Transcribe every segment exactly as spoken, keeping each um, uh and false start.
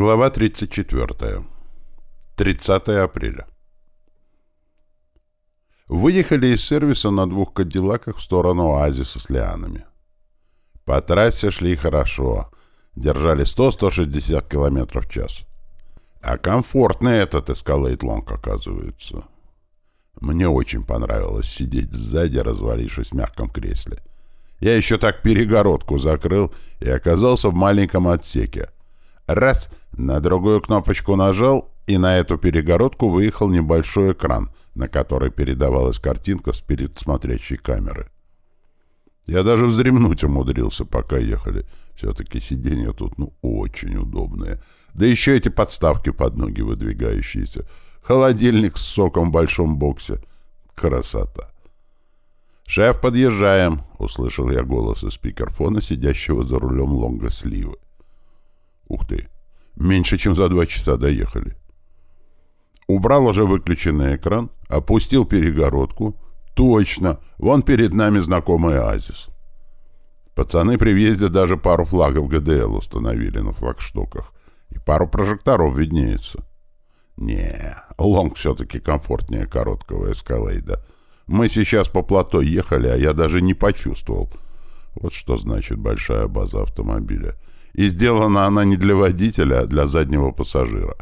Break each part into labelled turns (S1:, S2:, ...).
S1: Глава тридцать четвёртая. тридцатое апреля. Выехали из сервиса на двух кадиллаках в сторону оазиса с лианами. По трассе шли хорошо. Держали сто — сто шестьдесят километров в час. А комфортный этот Escalade Long, оказывается. Мне очень понравилось сидеть сзади, развалившись в мягком кресле. Я еще так перегородку закрыл и оказался в маленьком отсеке. Раз, на другую кнопочку нажал, и на эту перегородку выехал небольшой экран, на который передавалась картинка с перед смотрящей камеры. Я даже вздремнуть умудрился, пока ехали. Все-таки сиденья тут, ну, очень удобные. Да еще эти подставки под ноги выдвигающиеся. Холодильник с соком в большом боксе. Красота. «Шеф, подъезжаем!» — услышал я голос из спикерфона, сидящего за рулем лонга Сливы. Ух ты! Меньше чем за два часа доехали. Убрал уже выключенный экран, опустил перегородку. Точно! Вон перед нами знакомый оазис. Пацаны при въезде даже пару флагов ГДЛ установили на флагштоках. И пару прожекторов виднеется. Не, лонг все-таки комфортнее короткого эскалейда. Мы сейчас по плато ехали, а я даже не почувствовал. Вот что значит большая база автомобиля. И сделана она не для водителя, а для заднего пассажира.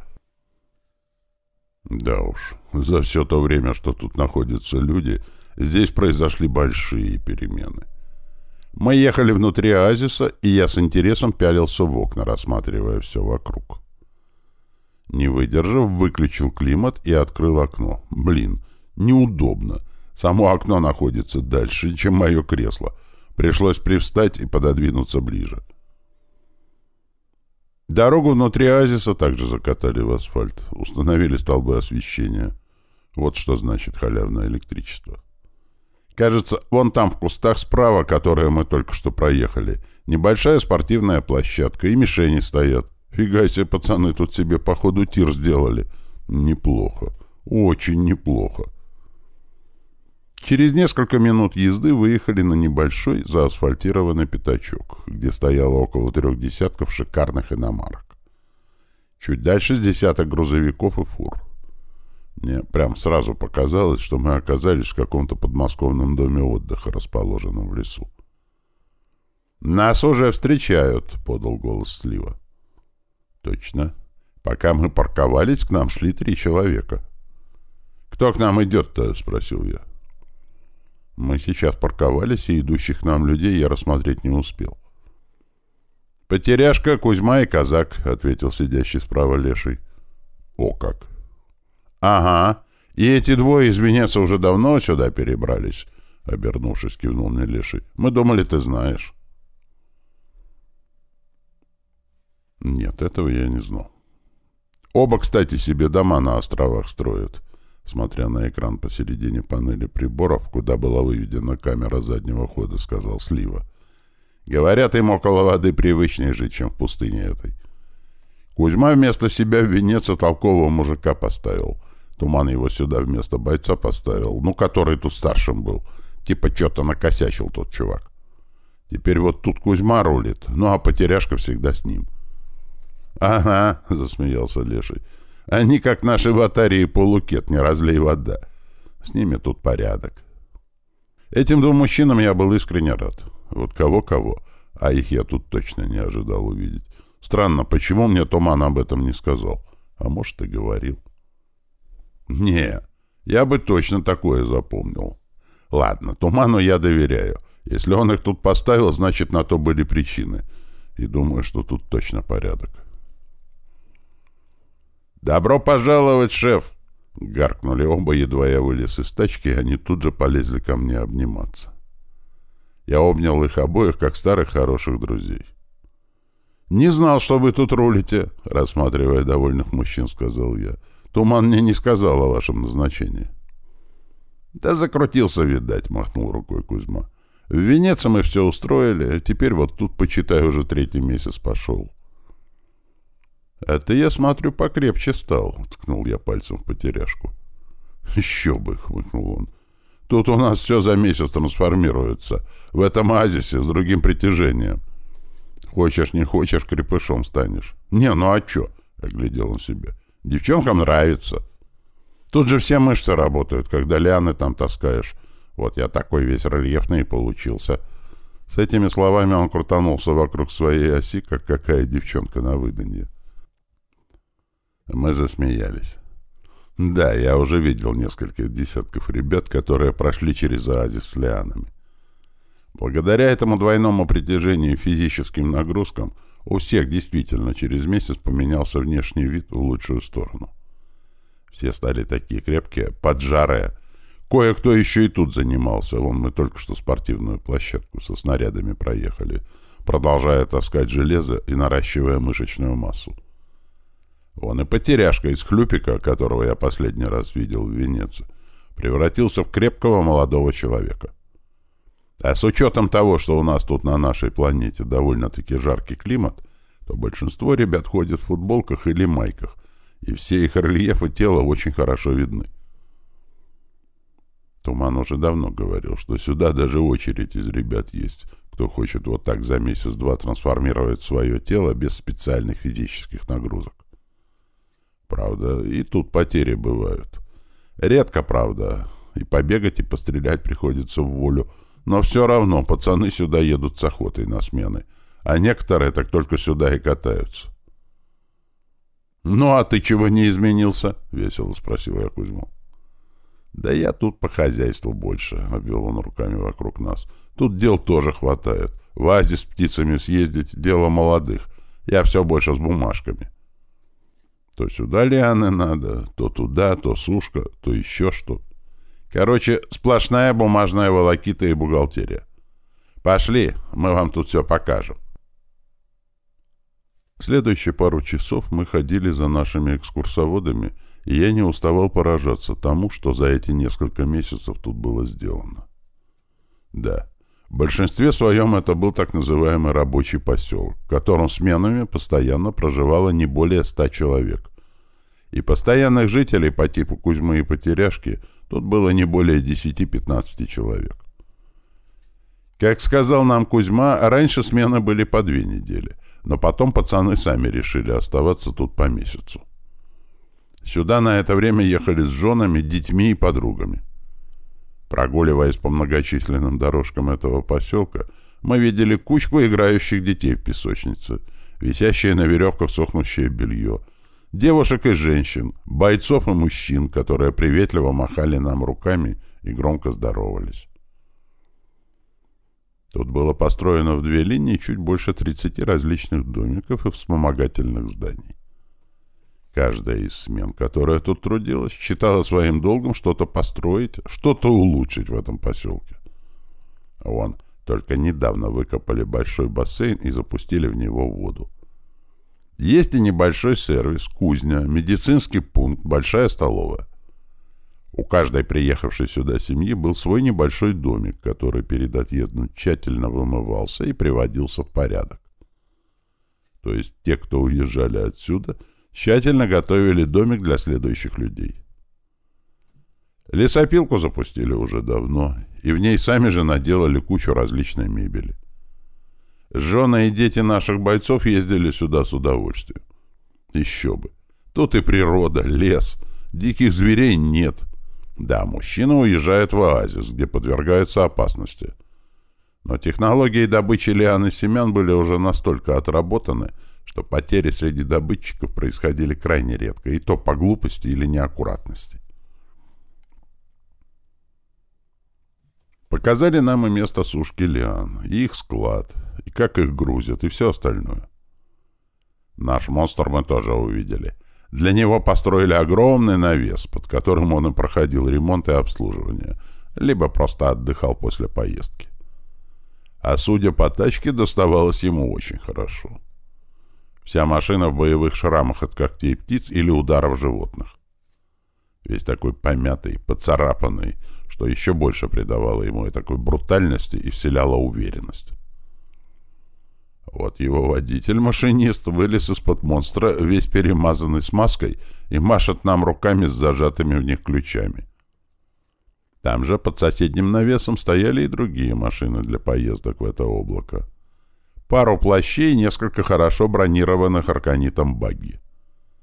S1: Да уж, за все то время, что тут находятся люди, здесь произошли большие перемены. Мы ехали внутри оазиса, и я с интересом пялился в окна, рассматривая все вокруг. Не выдержав, выключил климат и открыл окно. Блин, неудобно. Само окно находится дальше, чем мое кресло. Пришлось привстать и пододвинуться ближе. Дорогу внутри оазиса также закатали в асфальт. Установили столбы освещения. Вот что значит халявное электричество. Кажется, вон там в кустах справа, которые мы только что проехали, небольшая спортивная площадка, и мишени стоят. Фига себе, пацаны тут себе, походу, тир сделали. Неплохо. Очень неплохо. Через несколько минут езды выехали на небольшой заасфальтированный пятачок, где стояло около трех десятков шикарных иномарок. Чуть дальше с десяток грузовиков и фур. Мне прям сразу показалось, что мы оказались в каком-то подмосковном доме отдыха, расположенном в лесу. «Нас уже встречают», — подал голос Слива. «Точно. Пока мы парковались, к нам шли три человека». «Кто к нам идет-то?» — спросил я. Мы сейчас парковались, и идущих к нам людей я рассмотреть не успел. «Потеряшка, Кузьма и Казак», — ответил сидящий справа Леший. «О как!» «Ага. И эти двое из Венеции уже давно сюда перебрались», — обернувшись, кивнул мне Леший. «Мы думали, ты знаешь». Нет, этого я не знал. Оба, кстати, себе дома на островах строят. Смотря на экран посередине панели приборов, куда была выведена камера заднего хода, сказал Слива. Говорят, им около воды привычнее жить, чем в пустыне этой. Кузьма вместо себя в Венеции толкового мужика поставил. Туман его сюда вместо бойца поставил, ну, который тут старшим был. Типа что-то накосячил тот чувак. Теперь вот тут Кузьма рулит, ну, а потеряшка всегда с ним. — Ага, — засмеялся Леший. Они, как наши ватари и полукет, не разлей вода. С ними тут порядок. Этим двум мужчинам я был искренне рад. Вот кого-кого, а их я тут точно не ожидал увидеть. Странно, почему мне Туман об этом не сказал? А может, и говорил. Не, я бы точно такое запомнил. Ладно, Туману я доверяю. Если он их тут поставил, значит, на то были причины. И думаю, что тут точно порядок. «Добро пожаловать, шеф!» — гаркнули оба, едва я вылез из тачки, и они тут же полезли ко мне обниматься. Я обнял их обоих, как старых хороших друзей. «Не знал, что вы тут рулите», — рассматривая довольных мужчин, сказал я. «Туман мне не сказал о вашем назначении». «Да закрутился, видать», — махнул рукой Кузьма. «В Венеции мы все устроили, теперь вот тут, почитай, уже третий месяц пошел». «Это я смотрю, покрепче стал», — ткнул я пальцем в потеряшку. «Еще бы», — хмыкнул он. «Тут у нас все за месяц трансформируется. В этом оазисе с другим притяжением. Хочешь, не хочешь, крепышом станешь». «Не, ну а че? — оглядел он себя. «Девчонкам нравится. Тут же все мышцы работают, когда лианы там таскаешь. Вот я такой весь рельефный и получился». С этими словами он крутанулся вокруг своей оси, как какая девчонка на выданье. Мы засмеялись. Да, я уже видел нескольких десятков ребят, которые прошли через оазис с лианами. Благодаря этому двойному притяжению и физическим нагрузкам у всех действительно через месяц поменялся внешний вид в лучшую сторону. Все стали такие крепкие, поджарые. Кое-кто еще и тут занимался. Вон мы только что спортивную площадку со снарядами проехали, продолжая таскать железо и наращивая мышечную массу. Вон и потеряшка из хлюпика, которого я последний раз видел в Венеции, превратился в крепкого молодого человека. А с учетом того, что у нас тут на нашей планете довольно-таки жаркий климат, то большинство ребят ходят в футболках или майках, и все их рельефы тела очень хорошо видны. Туман уже давно говорил, что сюда даже очередь из ребят есть, кто хочет вот так за месяц-два трансформировать свое тело без специальных физических нагрузок. Правда, и тут потери бывают. Редко, правда, и побегать, и пострелять приходится в волю, но все равно пацаны сюда едут с охотой на смены, а некоторые так только сюда и катаются. «Ну, а ты чего не изменился?» — весело спросил я Кузьму. «Да я тут по хозяйству больше», — обвел он руками вокруг нас. «Тут дел тоже хватает. В оазис с птицами съездить — дело молодых. Я все больше с бумажками. То сюда лианы надо, то туда, то сушка, то еще что. Короче, сплошная бумажная волокита и бухгалтерия. Пошли, мы вам тут все покажем». Следующие пару часов мы ходили за нашими экскурсоводами, и я не уставал поражаться тому, что за эти несколько месяцев тут было сделано. Да, в большинстве своем это был так называемый рабочий поселок, в котором сменами постоянно проживало не более ста человек. И постоянных жителей по типу Кузьмы и Потеряшки тут было не более десяти-пятнадцати человек. Как сказал нам Кузьма, раньше смены были по две недели, но потом пацаны сами решили оставаться тут по месяцу. Сюда на это время ехали с женами, детьми и подругами. Прогуливаясь по многочисленным дорожкам этого поселка, мы видели кучку играющих детей в песочнице, висящее на веревках сохнущее белье, девушек и женщин, бойцов и мужчин, которые приветливо махали нам руками и громко здоровались. Тут было построено в две линии чуть больше тридцати различных домиков и вспомогательных зданий. Каждая из смен, которая тут трудилась, считала своим долгом что-то построить, что-то улучшить в этом поселке. Вон, только недавно выкопали большой бассейн и запустили в него воду. Есть и небольшой сервис, кузня, медицинский пункт, большая столовая. У каждой приехавшей сюда семьи был свой небольшой домик, который перед отъездом тщательно вымывался и приводился в порядок. То есть те, кто уезжали отсюда, тщательно готовили домик для следующих людей. Лесопилку запустили уже давно, и в ней сами же наделали кучу различной мебели. Жены и дети наших бойцов ездили сюда с удовольствием. Еще бы. Тут и природа, лес, диких зверей нет. Да, мужчина уезжает в оазис, где подвергается опасности. Но технологии добычи лиан и семян были уже настолько отработаны, что потери среди добытчиков происходили крайне редко, и то по глупости или неаккуратности. Показали нам и место сушки лиан, и их склад, и как их грузят, и все остальное. Наш монстр мы тоже увидели. Для него построили огромный навес, под которым он и проходил ремонт и обслуживание, либо просто отдыхал после поездки. А судя по тачке, доставалось ему очень хорошо. Вся машина в боевых шрамах от когтей птиц или ударов животных. Весь такой помятый, поцарапанный, что еще больше придавало ему и такой брутальности и вселяло уверенность. Вот его водитель-машинист вылез из-под монстра, весь перемазанный смазкой, и машет нам руками с зажатыми в них ключами. Там же под соседним навесом стояли и другие машины для поездок в это облако. Пару плащей и несколько хорошо бронированных арканитом багги.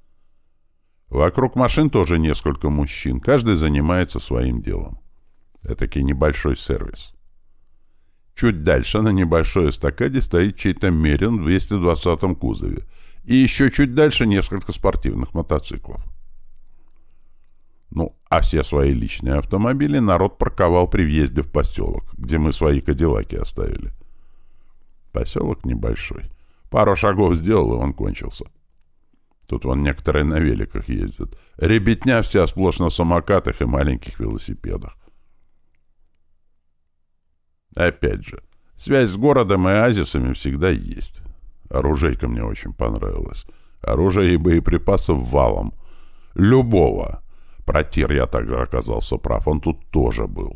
S1: Вокруг машин тоже несколько мужчин, каждый занимается своим делом. Этакий небольшой сервис. Чуть дальше на небольшой эстакаде стоит чей-то Мерин в двести двадцатом кузове, и еще чуть дальше несколько спортивных мотоциклов. Ну, а все свои личные автомобили народ парковал при въезде в поселок, где мы свои кадиллаки оставили. Поселок небольшой. Пару шагов сделал, и он кончился. Тут вон некоторые на великах ездят. Ребятня вся сплошь на самокатах и маленьких велосипедах. Опять же, связь с городом и оазисами всегда есть. Оружейка мне очень понравилась. Оружие и боеприпасов валом. Любого. Про тир я также оказался прав. Он тут тоже был.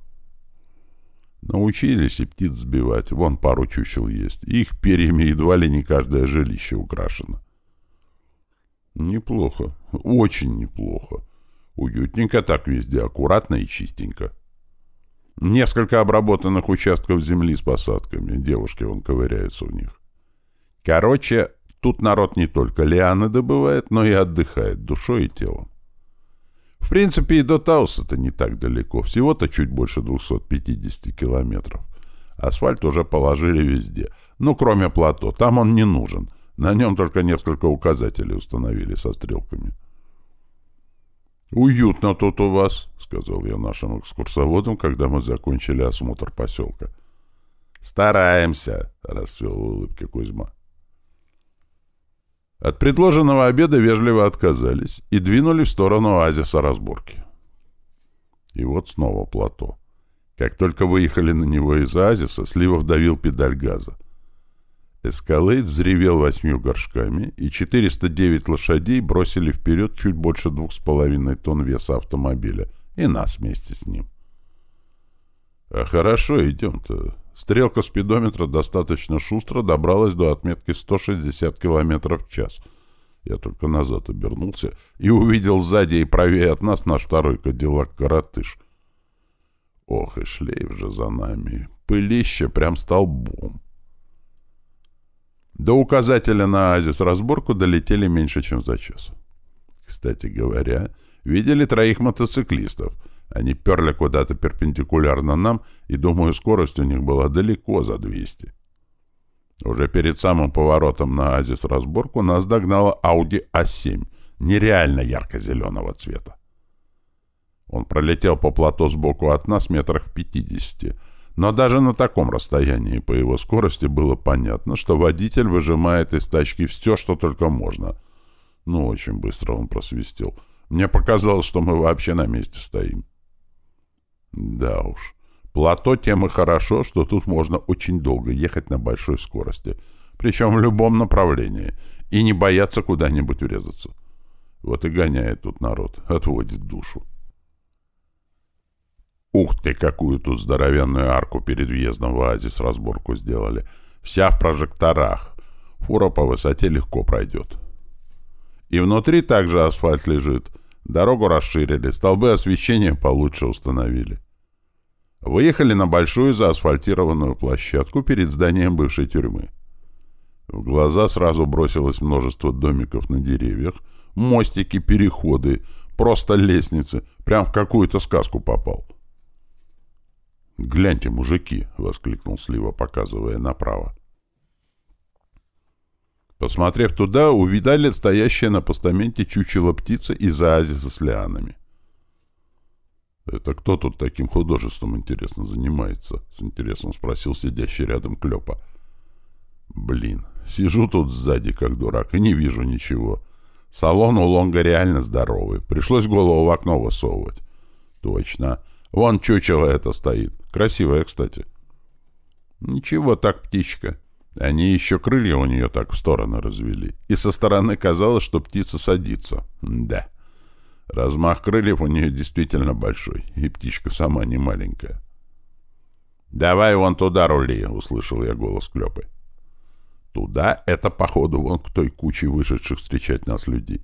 S1: Научились и птиц сбивать. Вон пару чучел есть. Их перьями едва ли не каждое жилище украшено. Неплохо. Очень неплохо. Уютненько так везде. Аккуратно и чистенько. Несколько обработанных участков земли с посадками. Девушки вон ковыряются в них. Короче, тут народ не только лианы добывает, но и отдыхает душой и телом. В принципе, и до Тауса-то не так далеко. Всего-то чуть больше двухсот пятидесяти километров. Асфальт уже положили везде. Ну, кроме плато. Там он не нужен. На нем только несколько указателей установили со стрелками. «Уютно тут у вас», — сказал я нашим экскурсоводам, когда мы закончили осмотр поселка. «Стараемся», — расцвел в улыбке Кузьма. От предложенного обеда вежливо отказались и двинули в сторону оазиса разборки. И вот снова плато. Как только выехали на него из оазиса, Слива вдавил педаль газа. Эскалейд взревел восьмью горшками, и четыреста девять лошадей бросили вперед чуть больше двух с половиной тонн веса автомобиля, и нас вместе с ним. А хорошо идем-то. Стрелка спидометра достаточно шустро добралась до отметки сто шестьдесят километров в час. Я только назад обернулся и увидел сзади и правее от нас наш второй кадиллак «Коротыш». Ох, и шлейф же за нами. Пылище прям столбом. До указателя на оазис разборку долетели меньше, чем за час. Кстати говоря, видели троих мотоциклистов. Они перли куда-то перпендикулярно нам, и, думаю, скорость у них была далеко за двести. Уже перед самым поворотом на оазис разборку нас догнала Audi а семь, нереально ярко-зеленого цвета. Он пролетел по плато сбоку от нас метрах в пятидесяти, но даже на таком расстоянии по его скорости было понятно, что водитель выжимает из тачки все, что только можно. Ну, очень быстро он просвистел. Мне показалось, что мы вообще на месте стоим. Да уж, плато тем и хорошо, что тут можно очень долго ехать на большой скорости, причем в любом направлении, и не бояться куда-нибудь врезаться. Вот и гоняет тут народ, отводит душу. Ух ты, какую тут здоровенную арку перед въездом в оазис разборку сделали. Вся в прожекторах. Фура по высоте легко пройдет. И внутри также асфальт лежит. Дорогу расширили, столбы освещения получше установили. Выехали на большую заасфальтированную площадку перед зданием бывшей тюрьмы. В глаза сразу бросилось множество домиков на деревьях, мостики, переходы, просто лестницы. Прям в какую-то сказку попал. «Гляньте, мужики!» — воскликнул Слива, показывая направо. Посмотрев туда, увидали стоящее на постаменте чучело птицы из оазиса с лианами. «Это кто тут таким художеством, интересно, занимается?» — с интересом спросил сидящий рядом Клёпа. «Блин, сижу тут сзади, как дурак, и не вижу ничего. Салон у Лонга реально здоровый. Пришлось голову в окно высовывать». «Точно. Вон чучело это стоит. Красивое, кстати». «Ничего так, птичка. Они еще крылья у нее так в стороны развели. И со стороны казалось, что птица садится. Да. Размах крыльев у нее действительно большой, и птичка сама не маленькая». «Давай вон туда рули», — услышал я голос Клёпы. «Туда — это, походу, вон к той куче вышедших встречать нас людей».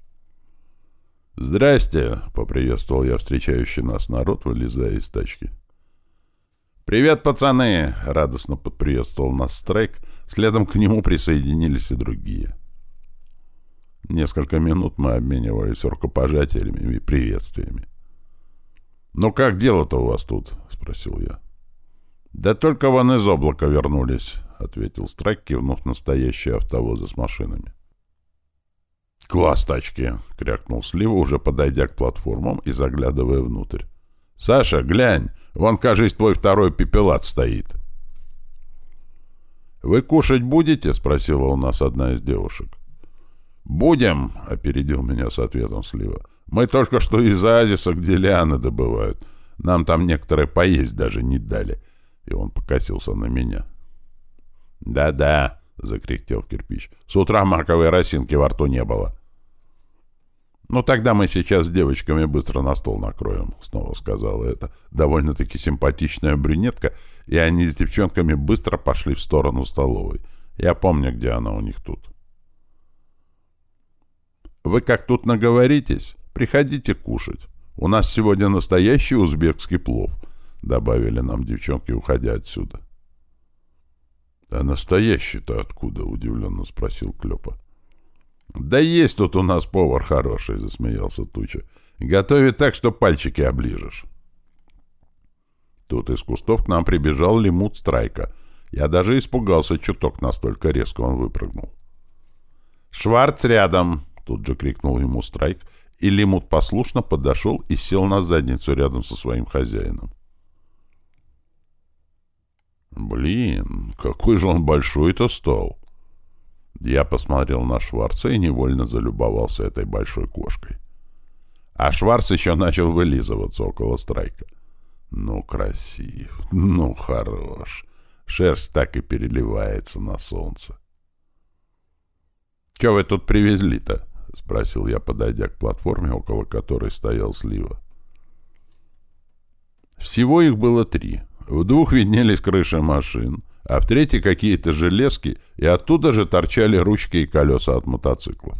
S1: «Здрасте», — поприветствовал я встречающий нас народ, вылезая из тачки. «Привет, пацаны!» — радостно подприветствовал нас Страйк. Следом к нему присоединились и другие. Несколько минут мы обменивались рукопожатиями и приветствиями. «Ну как дело-то у вас тут?» — спросил я. «Да только вон из облака вернулись», — ответил Страйк, кивнув настоящие автовозы с машинами. «Класс тачки!» — крякнул Слива, уже подойдя к платформам и заглядывая внутрь. «Саша, глянь! Вон, кажись, твой второй пепелат стоит!» «Вы кушать будете?» — спросила у нас одна из девушек. «Будем!» — опередил меня с ответом Слива. «Мы только что из оазиса, где лианы добывают. Нам там некоторые поесть даже не дали». И он покосился на меня. «Да-да!» — закряхтел кирпич. «С утра маковой росинки во рту не было». «Ну, тогда мы сейчас с девочками быстро на стол накроем», — снова сказала эта довольно-таки симпатичная брюнетка, и они с девчонками быстро пошли в сторону столовой. Я помню, где она у них тут. «Вы как тут наговоритесь? Приходите кушать. У нас сегодня настоящий узбекский плов», — добавили нам девчонки, уходя отсюда. «А настоящий-то откуда?» — удивленно спросил Клёпа. «Да есть тут у нас повар хороший», — засмеялся Туча. «Готовит так, что пальчики оближешь». Тут из кустов к нам прибежал лимут Страйка. Я даже испугался чуток, настолько резко он выпрыгнул. «Шварц рядом!» — тут же крикнул ему Страйк, и лимут послушно подошел и сел на задницу рядом со своим хозяином. «Блин, какой же он большой-то стал!» Я посмотрел на Шварца и невольно залюбовался этой большой кошкой. А Шварц еще начал вылизываться около Страйка. Ну, красив, ну, хорош. Шерсть так и переливается на солнце. «Че вы тут привезли-то?» — спросил я, подойдя к платформе, около которой стоял Слива. Всего их было три. В двух виднелись крыши машин, а в третьей какие-то железки, и оттуда же торчали ручки и колеса от мотоциклов.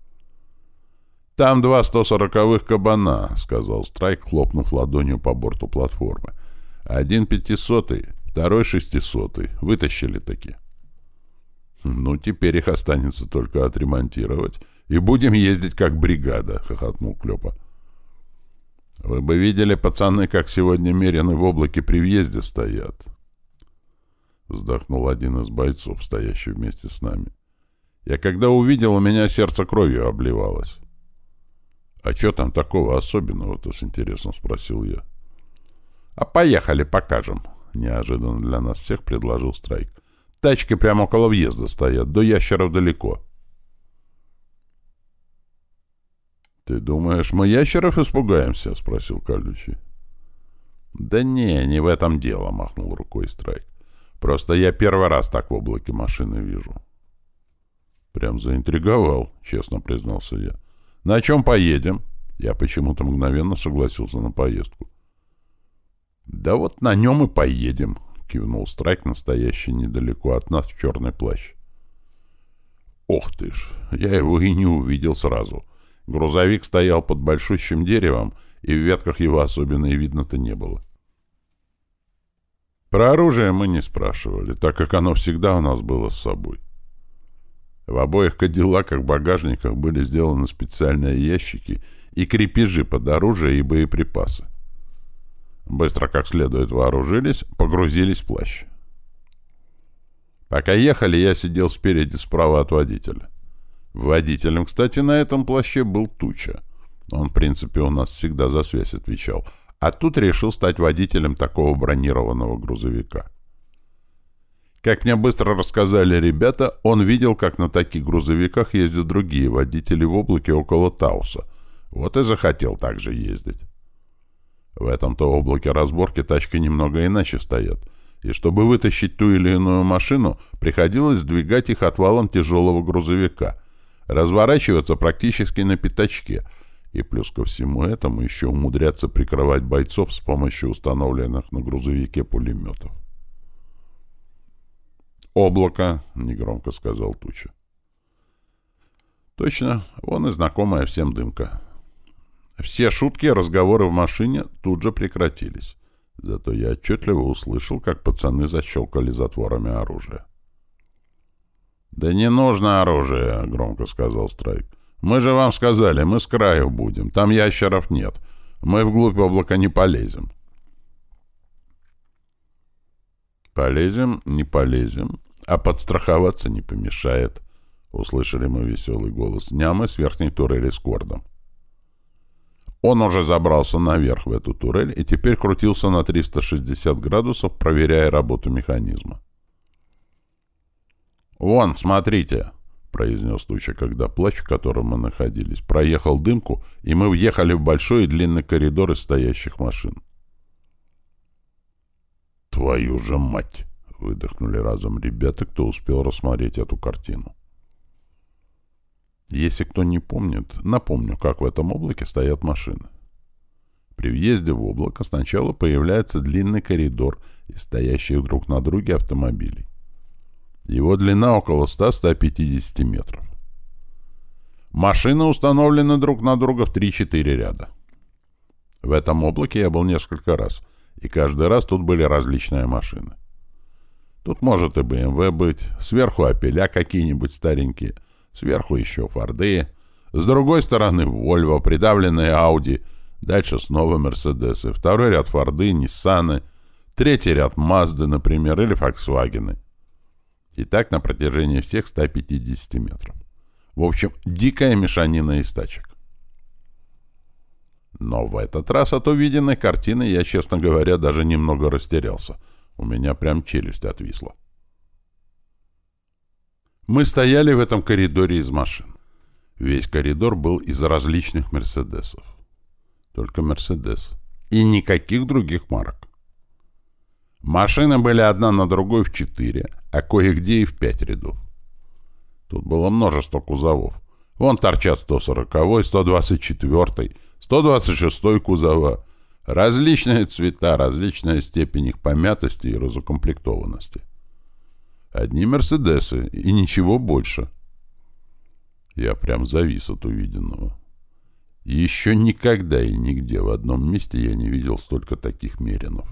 S1: «Там два сто сороковых кабана», — сказал Страйк, хлопнув ладонью по борту платформы. «Один пятисотый, второй шестисотый. Вытащили таки». «Ну, теперь их останется только отремонтировать, и будем ездить как бригада», — хохотнул Клёпа. «Вы бы видели, пацаны, как сегодня мерины в облаке при въезде стоят», — вздохнул один из бойцов, стоящий вместе с нами. «Я когда увидел, у меня сердце кровью обливалось». «А что там такого особенного-то?» — с интересом спросил я. «А поехали, покажем», — неожиданно для нас всех предложил Страйк. «Тачки прямо около въезда стоят, до ящеров далеко». «Ты думаешь, мы ящеров испугаемся?» — спросил Колючий. «Да не, не в этом дело», — махнул рукой Страйк. «Просто я первый раз так в облаке машины вижу». «Прям заинтриговал», — честно признался я. «На чем поедем?» Я почему-то мгновенно согласился на поездку. «Да вот на нем и поедем», — кивнул Страйк, настоящий недалеко от нас в черный плащ. «Ох ты ж! Я его и не увидел сразу. Грузовик стоял под большущим деревом, и в ветках его особенно и видно-то не было». Про оружие мы не спрашивали, так как оно всегда у нас было с собой. В обоих кадиллаках-багажниках были сделаны специальные ящики и крепежи под оружие и боеприпасы. Быстро как следует вооружились, погрузились в плащ. Пока ехали, я сидел спереди справа от водителя. Водителем, кстати, на этом плаще был Туча. Он, в принципе, у нас всегда за связь отвечал. А тут решил стать водителем такого бронированного грузовика. Как мне быстро рассказали ребята, он видел, как на таких грузовиках ездят другие водители в облаке около Тауса. Вот и захотел так же ездить. В этом-то облаке разборки тачки немного иначе стоят. И чтобы вытащить ту или иную машину, приходилось сдвигать их отвалом тяжелого грузовика, разворачиваться практически на пятачке, и плюс ко всему этому еще умудряться прикрывать бойцов с помощью установленных на грузовике пулеметов. «Облако», — негромко сказал Туча. Точно, вон и знакомая всем дымка. Все шутки и разговоры в машине тут же прекратились. Зато я отчетливо услышал, как пацаны защелкали затворами оружия. «Да не нужно оружие», — громко сказал Страйк. Мы же вам сказали, мы с краю будем. Там ящеров нет. Мы вглубь облака не полезем. Полезем, не полезем, а подстраховаться не помешает. Услышали мы веселый голос Нямы с верхней турели с кордом. Он уже забрался наверх в эту турель и теперь крутился на триста шестьдесят градусов, проверяя работу механизма. «Вон, смотрите!» — произнес Туча, когда плащ, в котором мы находились, проехал дымку, и мы въехали в большой и длинный коридор из стоящих машин. «Твою же мать!» — выдохнули разом ребята, кто успел рассмотреть эту картину. Если кто не помнит, напомню, как в этом облаке стоят машины. При въезде в облако сначала появляется длинный коридор из стоящих друг на друге автомобилей. Его длина около ста — ста пятидесяти метров. Машины установлены друг на друга в три-четыре ряда. В этом облаке я был несколько раз, и каждый раз тут были различные машины. Тут может и бэ эм вэ быть, сверху «Опеля» какие-нибудь старенькие, сверху еще «Форды», с другой стороны «Вольво», придавленные «Ауди», дальше снова «Мерседесы», второй ряд «Форды», «Ниссаны», третий ряд «Мазды», например, или «Фольксвагены». И так на протяжении всех ста пятидесяти метров. В общем, дикая мешанина из тачек. Но в этот раз от увиденной картины я, честно говоря, даже немного растерялся. У меня прям челюсть отвисла. Мы стояли в этом коридоре из машин. Весь коридор был из различных «Мерседесов». Только «Мерседес». И никаких других марок. Машины были одна на другой в четыре, а кое-где и в пять рядов. Тут было множество кузовов. Вон торчат сто сороковой, сто двадцать четвёртый, сто двадцать шестой кузова. Различные цвета, различная степень их помятости и разукомплектованности. Одни «Мерседесы» и ничего больше. Я прям завис от увиденного. И еще никогда и нигде в одном месте я не видел столько таких меринов.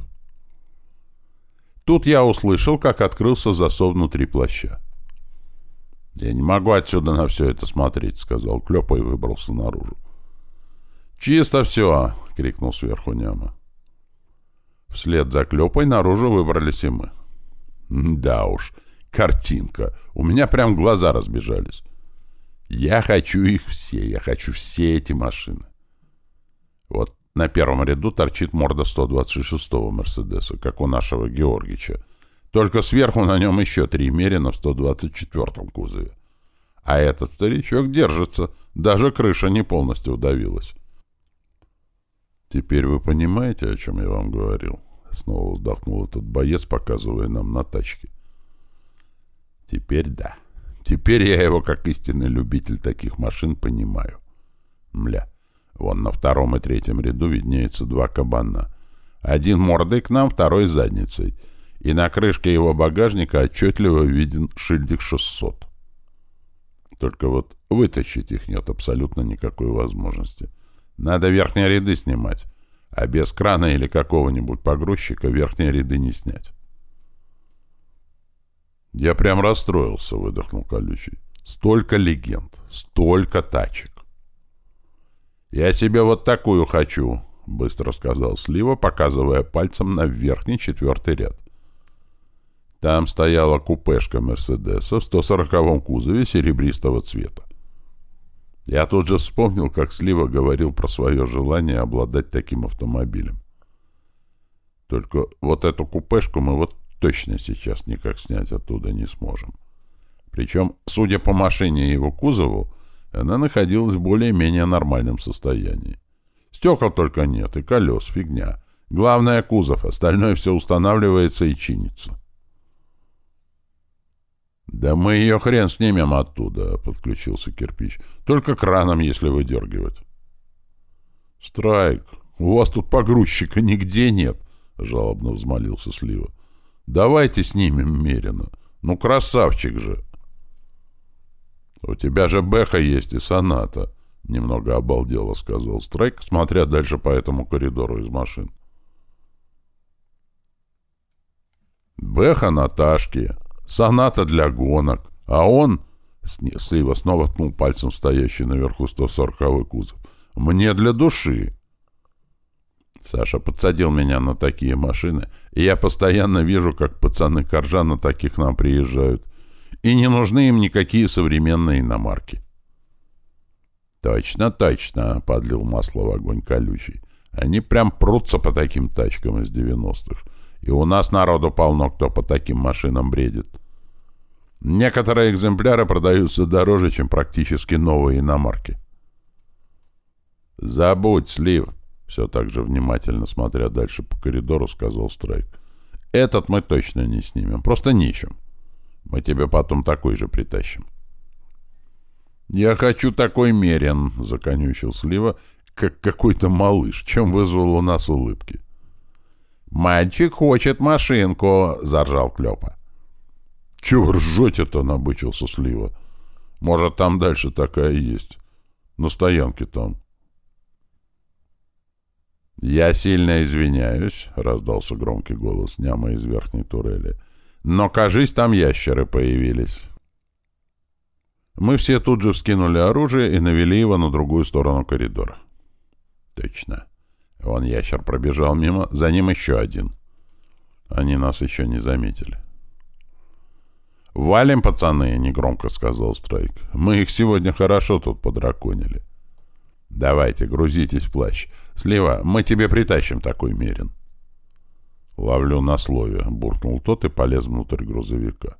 S1: Тут я услышал, как открылся засов внутри плаща. «Я не могу отсюда на все это смотреть», — сказал Клёпа и выбрался наружу. «Чисто все!» — крикнул сверху Няма. Вслед за Клёпой наружу выбрались и мы. Да уж, картинка. У меня прям глаза разбежались. Я хочу их все, я хочу все эти машины. Вот на первом ряду торчит морда сто двадцать шестого «Мерседеса», как у нашего Георгича. Только сверху на нем еще три Мерина в сто двадцать четвёртом кузове. А этот старичок держится, даже крыша не полностью вдавилась. «Теперь вы понимаете, о чем я вам говорил?» Снова вздохнул этот боец, показывая нам на тачке. «Теперь да. Теперь я его, как истинный любитель таких машин, понимаю. Мля, вон на втором и третьем ряду виднеются два кабана. Один мордой к нам, второй задницей. И на крышке его багажника отчетливо виден шильдик шестьсот. Только вот вытащить их нет абсолютно никакой возможности. Надо верхние ряды снимать, а без крана или какого-нибудь погрузчика верхние ряды не снять». «Я прям расстроился», — выдохнул Колючий. «Столько легенд, столько тачек». «Я себе вот такую хочу», — быстро сказал Слива, показывая пальцем на верхний четвертый ряд. Там стояла купешка «Мерседеса» в сто сороковом кузове серебристого цвета. Я тут же вспомнил, как Слива говорил про свое желание обладать таким автомобилем. Только вот эту купешку мы вот точно сейчас никак снять оттуда не сможем. Причем, судя по машине и его кузову, она находилась в более-менее нормальном состоянии. Стекол только нет, и колес, фигня. Главное — кузов, остальное все устанавливается и чинится. «Да мы ее хрен снимем оттуда», — подключился Кирпич. «Только краном, если выдергивать». «Страйк, у вас тут погрузчика нигде нет», — жалобно взмолился Слива. «Давайте снимем Мерина. Ну, красавчик же!» «У тебя же Бэха есть и Соната», — немного обалдело сказал Страйк, смотря дальше по этому коридору из машин. «Бэха на Ташке, Соната для гонок, а он, Слива снова ткнул пальцем стоящий наверху сто сороковой кузов. «Мне для души!» Саша подсадил меня на такие машины, и я постоянно вижу, как пацаны-коржа на таких нам приезжают. И не нужны им никакие современные иномарки. «Точно, точно!» — подлил масло в огонь колючий. «Они прям прутся по таким тачкам из девяностых. И у нас народу полно, кто по таким машинам бредит. Некоторые экземпляры продаются дороже, чем практически новые иномарки». «Забудь, Слив!» — все так же внимательно смотря дальше по коридору, сказал Страйк. «Этот мы точно не снимем. Просто нищим. Мы тебе потом такой же притащим». «Я хочу такой Мерин!» — законючил Слива, как какой-то малыш, чем вызвал у нас улыбки. «Мальчик хочет машинку!» — заржал Клёпа. «Чего вы ржете-то?» — набычился Слива. «Может, там дальше такая есть. На стоянке там». «Я сильно извиняюсь», — раздался громкий голос Няма из верхней турели. «Но, кажись, там ящеры появились». Мы все тут же вскинули оружие и навели его на другую сторону коридора. Точно. Вон ящер пробежал мимо, за ним еще один. Они нас еще не заметили. «Валим, пацаны», — негромко сказал Страйк. «Мы их сегодня хорошо тут подраконили». «Давайте, грузитесь в плащ. Слива, мы тебе притащим такой Мерин». «Ловлю на слове», — буркнул тот и полез внутрь грузовика.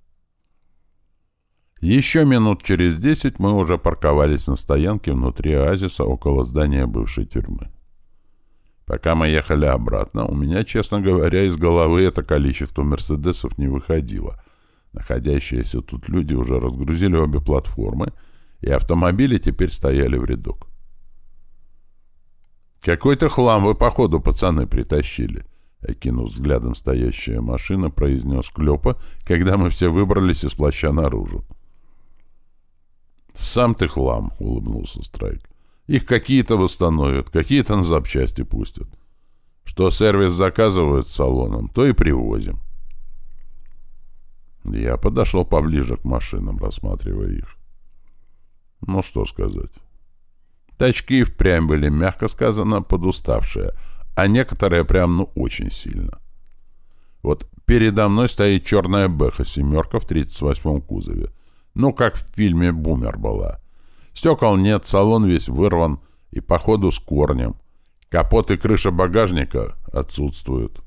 S1: Еще минут через десять мы уже парковались на стоянке внутри оазиса около здания бывшей тюрьмы. Пока мы ехали обратно, у меня, честно говоря, из головы это количество «Мерседесов» не выходило. Находящиеся тут люди уже разгрузили обе платформы, и автомобили теперь стояли в рядок. «Какой-то хлам вы, походу, пацаны, притащили», — окинув взглядом стоящая машина, произнес Клёпа, когда мы все выбрались из плаща наружу. «Сам ты хлам», — улыбнулся Страйк. «Их какие-то восстановят, какие-то на запчасти пустят. Что сервис заказывают с салоном, то и привозим». Я подошел поближе к машинам, рассматривая их. Ну, что сказать. Тачки и впрямь были, мягко сказано, подуставшие, а некоторые прям, ну, очень сильно. Вот передо мной стоит черная Бэха «семерка» в тридцать восьмом кузове. Ну, как в фильме «Бумер» была. Стекол нет, салон весь вырван и, походу, с корнем. Капот и крыша багажника отсутствуют.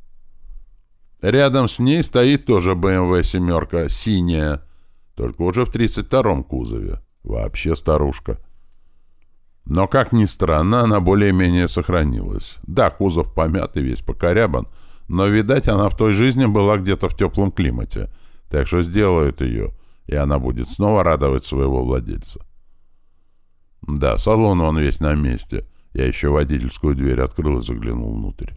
S1: Рядом с ней стоит тоже бэ эм вэ «семерка», синяя, только уже в тридцать втором кузове. Вообще старушка. Но, как ни странно, она более-менее сохранилась. Да, кузов помятый, весь покорябан, но, видать, она в той жизни была где-то в теплом климате, так что сделают ее, и она будет снова радовать своего владельца. Да, салон он весь на месте. Я еще водительскую дверь открыл и заглянул внутрь.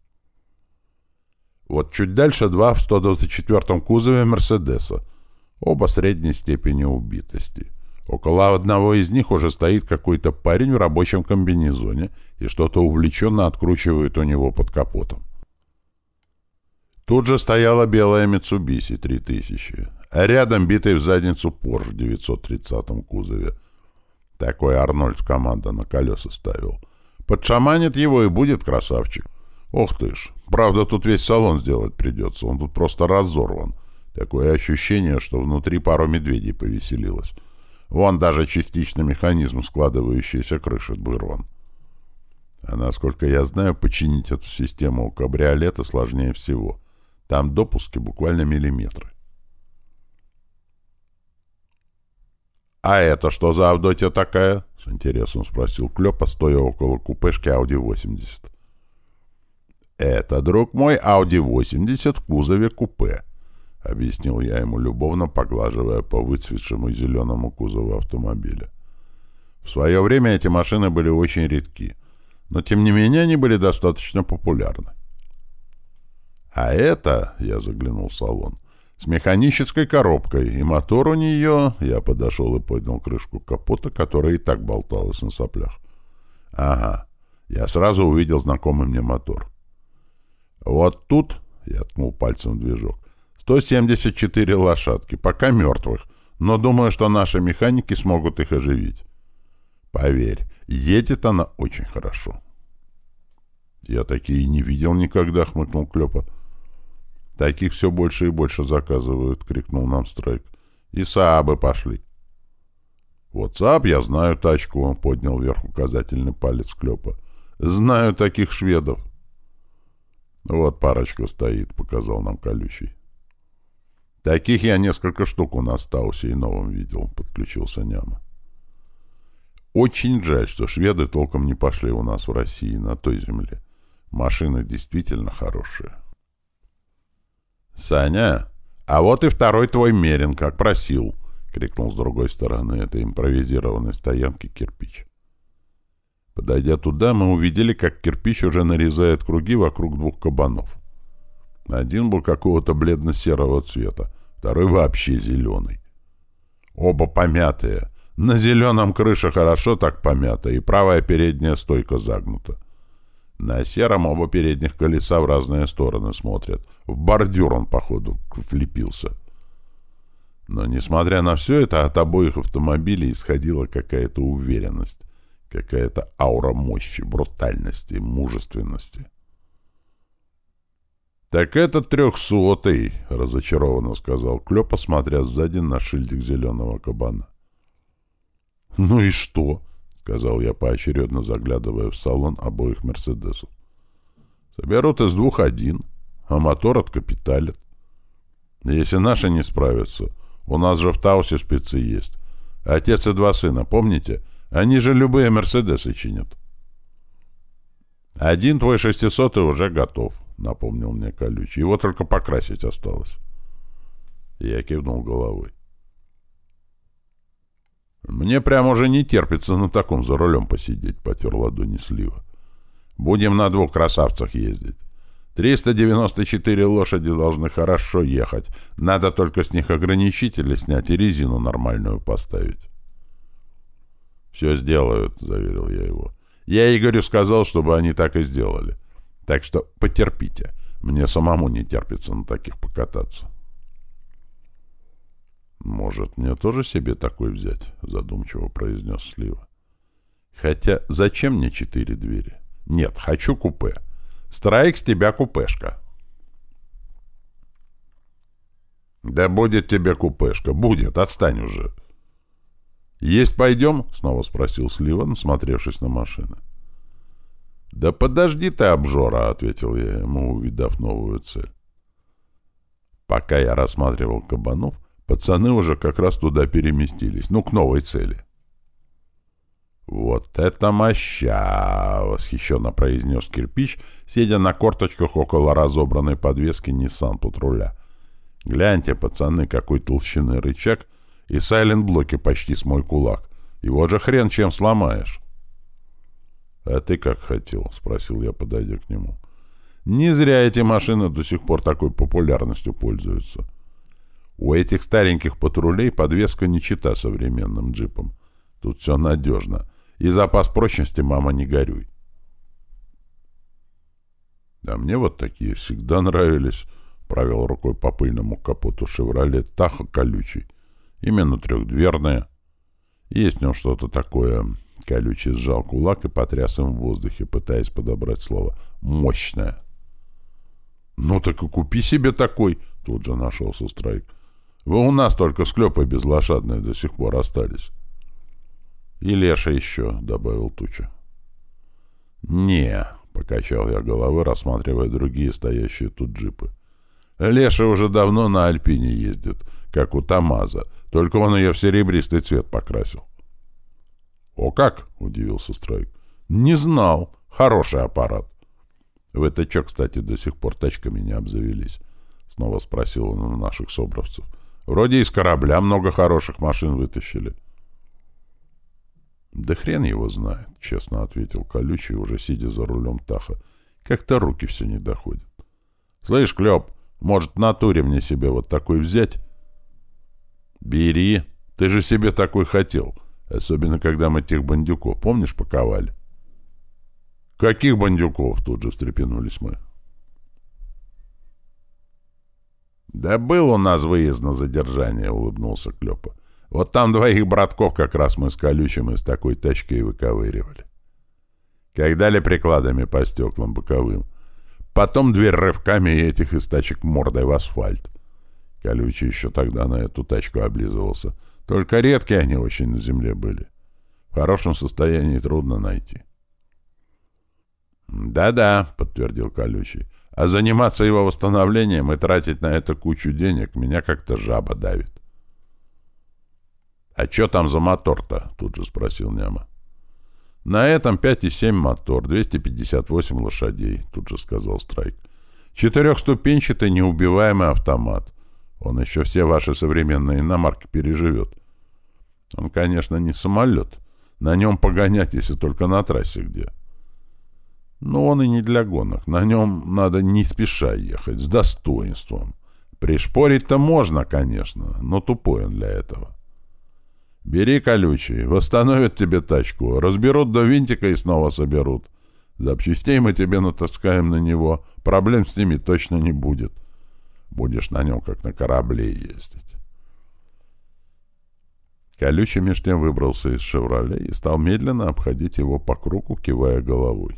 S1: Вот чуть дальше два в сто двадцать четвёртом кузове «Мерседеса». Оба средней степени убитости. Около одного из них уже стоит какой-то парень в рабочем комбинезоне и что-то увлеченно откручивает у него под капотом. Тут же стояла белая «Митсубиси» три тысячи, а рядом битый в задницу «Порш» в девятьсот тридцатом кузове. Такой Арнольд команда на колеса ставил. Подшаманит его и будет красавчик. Ох ты ж. Правда, тут весь салон сделать придется. Он тут просто разорван. Такое ощущение, что внутри пару медведей повеселилось. Вон даже частично механизм складывающейся крыши вырван. А насколько я знаю, починить эту систему у кабриолета сложнее всего. Там допуски буквально миллиметры. «А это что за Авдотья такая?» — с интересом спросил Клёпа, стоя около купешки Audi восемьдесят. «Это, друг мой, Audi восемьдесят в кузове купе», — объяснил я ему, любовно поглаживая по выцветшему зеленому кузову автомобиля. В свое время эти машины были очень редки, но тем не менее они были достаточно популярны. «А это, — я заглянул в салон, — с механической коробкой, и мотор у нее...» Я подошел и поднял крышку капота, которая и так болталась на соплях. «Ага, я сразу увидел знакомый мне мотор. Вот тут, — я ткнул пальцем в движок, — сто семьдесят четыре лошадки, пока мертвых, но думаю, что наши механики смогут их оживить. Поверь, едет она очень хорошо. Я такие не видел никогда, хмыкнул Клёпа. Таких все больше и больше заказывают, крикнул нам Страйк. И Саабы пошли. Вот Сааб я знаю тачку, он поднял вверх указательный палец Клёпа. Знаю таких шведов. Вот парочка стоит, показал нам Колючий. Таких я несколько штук у нас в Таусе и Новом видел, подключился Няма. Очень жаль, что шведы толком не пошли у нас в России, на той земле. Машины действительно хорошие. «Саня, а вот и второй твой Мерин, как просил!» — крикнул с другой стороны этой импровизированной стоянки Кирпич. Подойдя туда, мы увидели, как Кирпич уже нарезает круги вокруг двух кабанов. Один был какого-то бледно-серого цвета, второй вообще зеленый. Оба помятые. На зеленом крыша хорошо так помята, и правая передняя стойка загнута. На сером оба передних колеса в разные стороны смотрят. В бордюр он, походу, влепился. Но, несмотря на все это, от обоих автомобилей исходила какая-то уверенность, какая-то аура мощи, брутальности, мужественности. «Так это трехсотый», — разочарованно сказал Клёпа, смотря сзади на шильдик зеленого кабана. «Ну и что?» — сказал я, поочередно заглядывая в салон обоих «Мерседесов». «Соберут из двух один, а мотор откапиталят. Если наши не справятся, у нас же в Таусе шпицы есть. Отец и два сына, помните? Они же любые «Мерседесы» чинят». «Один твой шестисотый уже готов», — напомнил мне Колючий. «Его только покрасить осталось». Я кивнул головой. «Мне прямо уже не терпится на таком за рулем посидеть», — потер ладони Слива. «Будем на двух красавцах ездить. триста девяносто четыре лошади должны хорошо ехать. Надо только с них ограничители снять и резину нормальную поставить». «Все сделают», — заверил я его. «Я Игорю сказал, чтобы они так и сделали. Так что потерпите. Мне самому не терпится на таких покататься». «Может, мне тоже себе такой взять?» — задумчиво произнес Слива. «Хотя зачем мне четыре двери? Нет, хочу купе. Страйк, с тебя купешка». «Да будет тебе купешка. Будет. Отстань уже». «Есть пойдем?» — снова спросил Слива, насмотревшись на машины. «Да подожди ты, обжора!» — ответил я ему, увидав новую цель. Пока я рассматривал кабанов, пацаны уже как раз туда переместились, ну, к новой цели. «Вот это моща!» — восхищенно произнес Кирпич, сидя на корточках около разобранной подвески Nissan патруля. «Гляньте, пацаны, какой толщины рычаг, и сайлент-блоки почти с мой кулак. Его же хрен чем сломаешь». «А ты как хотел?» — спросил я, подойдя к нему. «Не зря эти машины до сих пор такой популярностью пользуются. У этих стареньких патрулей подвеска не чита современным джипам. Тут все надежно. И запас прочности, мама, не горюй». «А мне вот такие всегда нравились», — провел рукой по пыльному капоту «Шевроле Таха» Колючий. «Именно трехдверная. Есть в нем что-то такое». Колючий сжал кулак и потряс им в воздухе, пытаясь подобрать слово. «Мощная». «Ну так и купи себе такой», — тут же нашелся Страйк. «Вы у нас только с Клёпой безлошадные до сих пор остались». «И Леша еще», — добавил Туча. «Не», — покачал я головой, рассматривая другие стоящие тут джипы. «Леша уже давно на Альпине ездит, как у ТамАЗа, только он ее в серебристый цвет покрасил». «О как!» — удивился Страйк. «Не знал. Хороший аппарат». «Вы это чё, кстати, до сих пор тачками не обзавелись?» — снова спросил он у наших собравцев. «Вроде из корабля много хороших машин вытащили». «Да хрен его знает», — честно ответил Колючий, уже сидя за рулем Таха. «Как-то руки все не доходят». «Слышь, Клёп, может, в натуре мне себе вот такой взять?» «Бери. Ты же себе такой хотел. Особенно, когда мы тех бандюков, помнишь, паковали?» «Каких бандюков?» — тут же встрепенулись мы. «Да был у нас выезд на задержание», — улыбнулся Клёпа. Вот там двоих братков как раз мы с Колючим из такой тачки и выковыривали. Как дали прикладами по стеклам боковым. Потом дверь рывками и этих из тачек мордой в асфальт. Колючий еще тогда на эту тачку облизывался. Только редкие они очень на земле были. В хорошем состоянии трудно найти. «Да-да», — подтвердил Колючий. «А заниматься его восстановлением и тратить на это кучу денег меня как-то жаба давит». «А что там за мотор-то?» — тут же спросил Няма. «На этом пять и семь мотор, двести пятьдесят восемь лошадей», — тут же сказал Страйк. «Четырехступенчатый неубиваемый автомат. Он еще все ваши современные иномарки переживет. Он, конечно, не самолет. На нем погонять, если только на трассе где. Но он и не для гонок. На нем надо не спеша ехать, с достоинством. Пришпорить-то можно, конечно, но тупой он для этого. Бери, Колючий, восстановят тебе тачку, разберут до винтика и снова соберут. Запчастей мы тебе натаскаем на него, проблем с ними точно не будет. Будешь на нем, как на корабле, ездить». Колючий меж тем выбрался из «Шевроле» и стал медленно обходить его по кругу, кивая головой.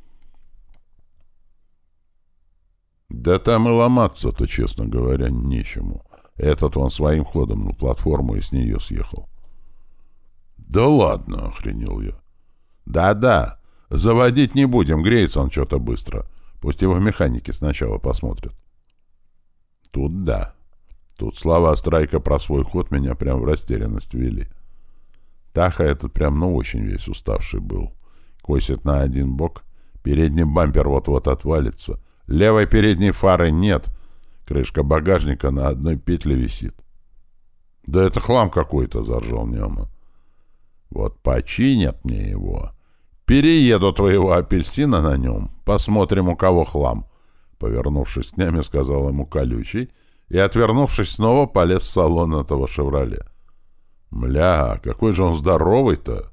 S1: «Да там и ломаться-то, честно говоря, нечему. Этот он своим ходом на платформу и с нее съехал». «Да ладно», — охренел я. «Да-да, заводить не будем, греется он что-то быстро. Пусть его механики сначала посмотрят». Тут да. Тут слова Страйка про свой ход меня прям в растерянность ввели. Таха этот прям ну очень весь уставший был. Косит на один бок, передний бампер вот-вот отвалится, левой передней фары нет, крышка багажника на одной петле висит. «Да это хлам какой-то», — заржал Няма. «Вот починят мне его. Перееду твоего апельсина на нем, посмотрим, у кого хлам», — повернувшись к Няме, сказал ему Колючий, и, отвернувшись, снова полез в салон этого «Шевроле». «Мля, какой же он здоровый-то!»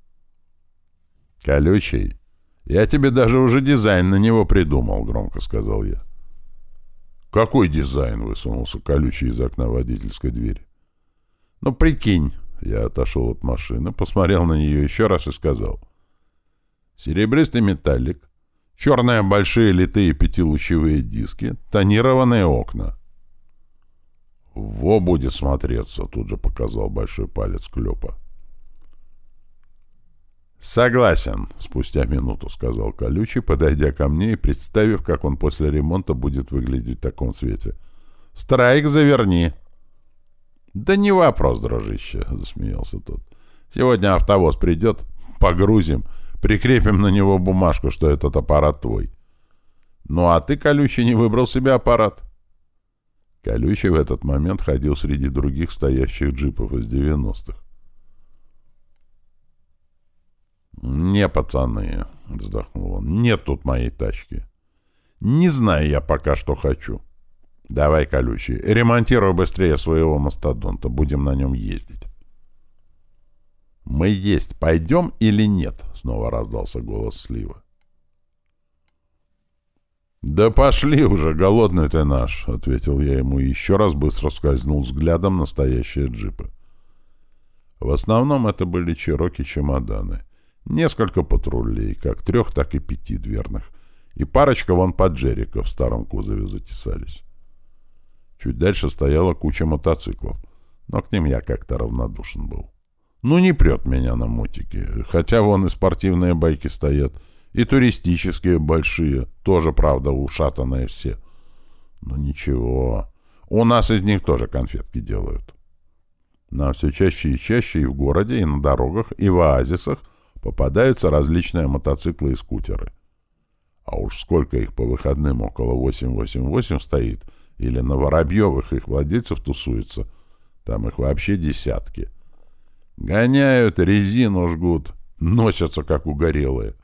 S1: «Колючий, я тебе даже уже дизайн на него придумал», — громко сказал я. «Какой дизайн?» — высунулся Колючий из окна водительской двери. «Ну, прикинь». Я отошел от машины, посмотрел на нее еще раз и сказал. «Серебристый металлик, черные большие литые пятилучевые диски, тонированные окна». «Во будет смотреться», — тут же показал большой палец Клёпа. «Согласен», — спустя минуту сказал Колючий, подойдя ко мне и представив, как он после ремонта будет выглядеть в таком свете. «Страйк заверни». «Да не вопрос, дружище», — засмеялся тот. «Сегодня автовоз придет, погрузим, прикрепим на него бумажку, что этот аппарат твой. Ну а ты, Колючий, не выбрал себе аппарат». Колючий в этот момент ходил среди других стоящих джипов из девяностых. «Не, пацаны», — вздохнул он, — «нет тут моей тачки. Не знаю я пока, что хочу. Давай, Колючий, ремонтируй быстрее своего мастодонта, будем на нем ездить». «Мы есть пойдем или нет?» — снова раздался голос Слива. «Да пошли уже, голодный ты наш», — ответил я ему и еще раз быстро скользнул взглядом на стоящие джипы. В основном это были чероки-чемоданы. Несколько патрулей, как трех, так и пятидверных, и парочка вон поджериков в старом кузове затесались. Чуть дальше стояла куча мотоциклов, но к ним я как-то равнодушен был. Ну, не прет меня на мотике, хотя вон и спортивные байки стоят, и туристические большие, тоже, правда, ушатанные все. Но ничего, у нас из них тоже конфетки делают. Нам все чаще и чаще и в городе, и на дорогах, и в оазисах попадаются различные мотоциклы и скутеры. А уж сколько их по выходным около восемь восемь восемь стоит, или на Воробьевых их владельцев тусуется, там их вообще десятки. Гоняют, резину жгут, носятся, как угорелые.